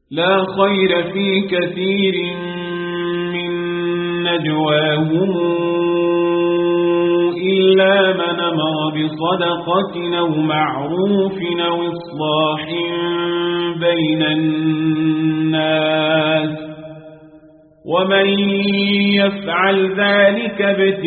لا خير في كثير من نجواهم إلا من أمر بصدقة أو معروف أو إصلاح بين الناس ومن يفعل ذلك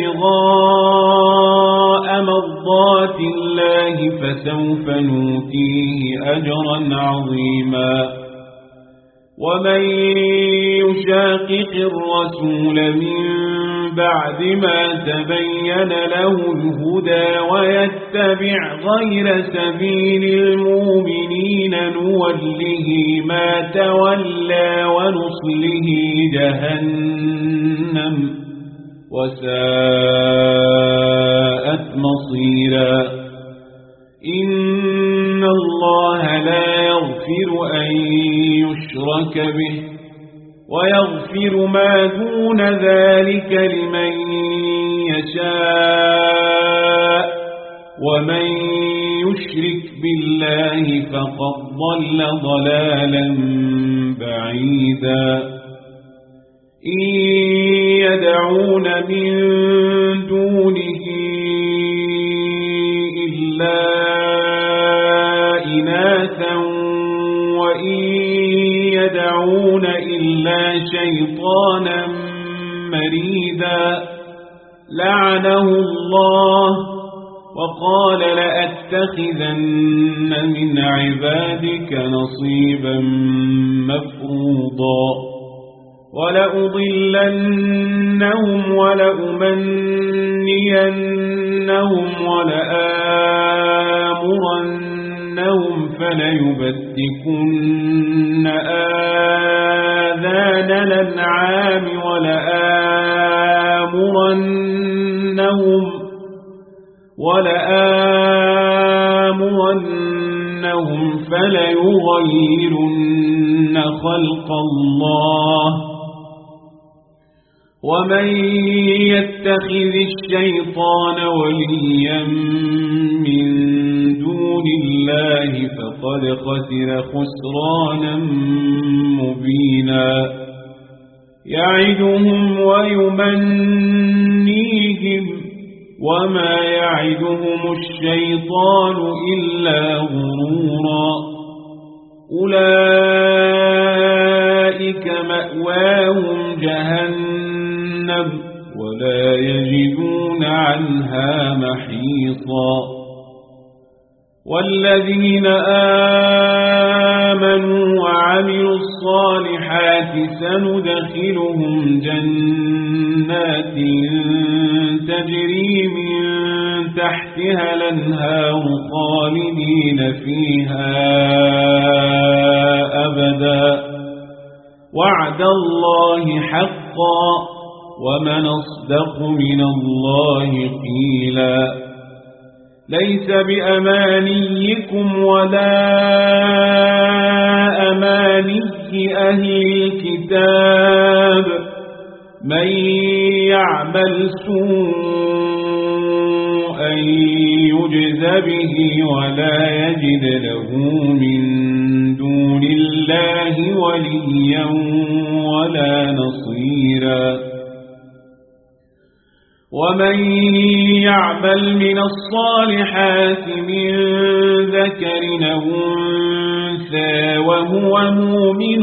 ابتغاء مرضات الله فسوف نؤتيه أجرا عظيما ومن يشاقق الرسول من بعد ما تبين له الهدى ويتبع غير سبيل المؤمنين نوله ما تولى ونصله جهنم وساءت مصيرا إن الله لا يغفر أن يشرك به ويغفر ما دون ذلك لمن يشاء ومن يشرك بالله فقد ضل ضلالا بعيدا إن يدعون من دونه إلا إناثا وإن يدعون إلا شيطانا مريدا لعنه الله وقال لأتخذن من عبادك نصيبا مفروضا ولأضلنهم ولأمنينهم ولآمرنهم فليبتكن آذان الأنعام ولآمرنهم فليغيرن خلق الله ومن يتخذ الشيطان وليا من دون الله فقد خسر خسرانا مبينا يعدهم ويمنيهم وما يعدهم الشيطان إلا غرورا أولئك مأواهم جهنم ولا يجدون عنها محيصا والذين آمنوا وعملوا الصالحات سندخلهم جنات تجري من تحتها الأنهار خالدين فيها أبدا وعد الله حقا ومن أصدق من الله قيلا ليس بأمانيكم ولا أماني أهل الكتاب من يعمل سوءا يجز به ولا يجد له من دون الله وليا ولا نصيرا ومن يعمل من الصالحات من ذكر أو أنثى وهو مؤمن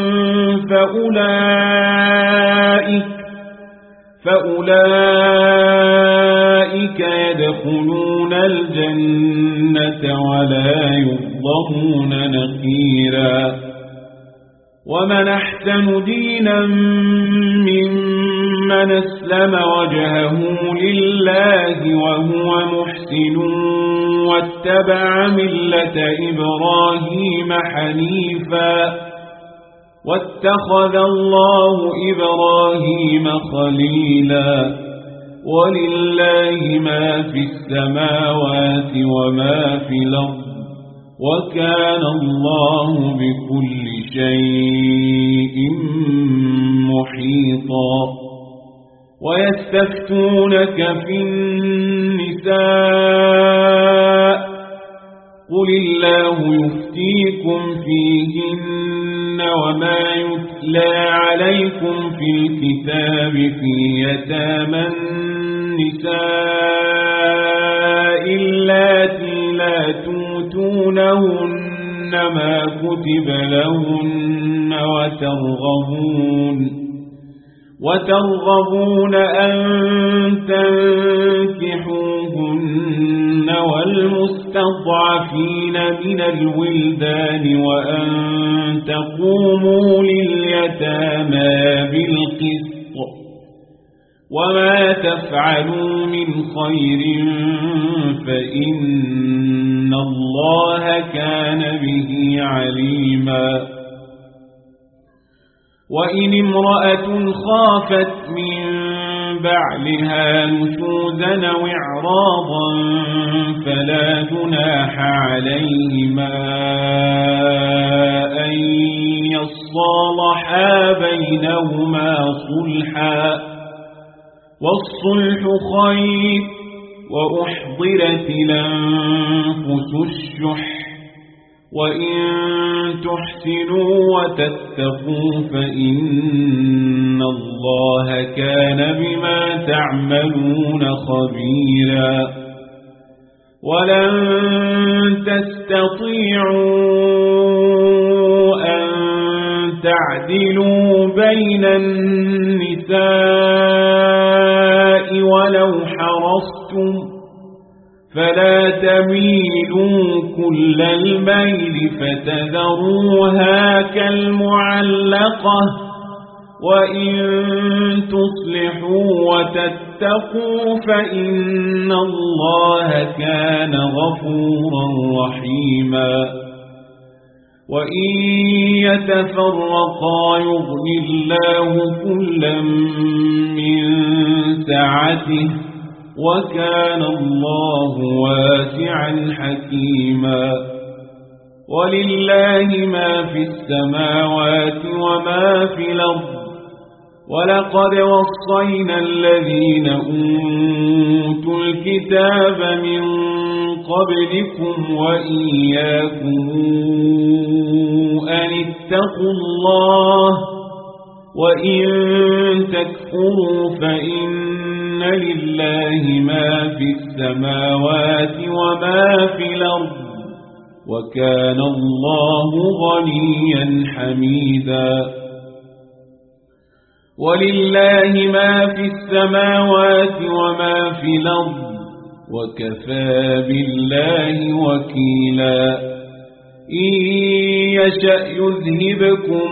فأولئك يدخلون الجنة ولا يظلمون نقيرا ومن أحسن دينا ممن أسلم وجهه لله وهو محسن واتبع ملة إبراهيم حنيفا واتخذ الله إبراهيم خليلا ولله ما في السماوات وما في الأرض وكان الله بكل شيء محيطا ويستفتونك في النساء قل الله يفتيكم فيهن وما يتلى عليكم في الكتاب في يتامى النساء اللاتي لا توتونهن ما كتب لهن وترغبون أن تنكحوهن والمستضعفين من الولدان وأن تقوموا لليتامى بالقسط وما تفعلوا من خير فإن الله كان به عليما وإن امرأة خافت من بعلها نشوزا أو إعراضا فلا جناح عليهما أن يصالحا بينهما صلحا والصلح خير وأحضرت الأنفس الشح وإن تحسنوا وتتقوا فإن الله كان بما تعملون خبيرا ولن تستطيعوا أن تعدلوا بين النساء ولو حرصتم فلا تميلوا كل الميل فتذروها كالمعلقة وإن تصلحوا وتتقوا فإن الله كان غفورا رحيما وإن يتفرقا يغن الله كلا من سعته وكان الله واسعا حكيما ولله ما في السماوات وما في الأرض ولقد وصينا الذين أوتوا الكتاب من قبلكم وإياكم أن اتقوا الله وإن تكفروا فإن لله ما في السماوات وما في الأرض وكان الله غنيا حميدا ولله ما في السماوات وما في الأرض وكفى بالله وكيلا إن يشأ يذهبكم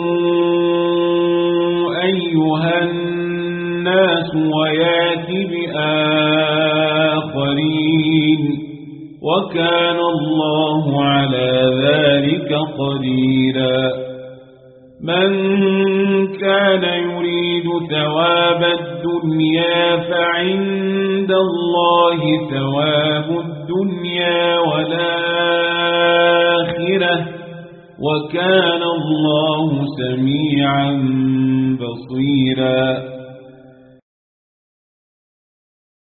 أيها الناس ويأتي بآخرين وكان الله على ذلك قديرا من كان يريد ثواب الدنيا فعند الله ثواب الدنيا والآخرة وكان الله سميعا بصيرا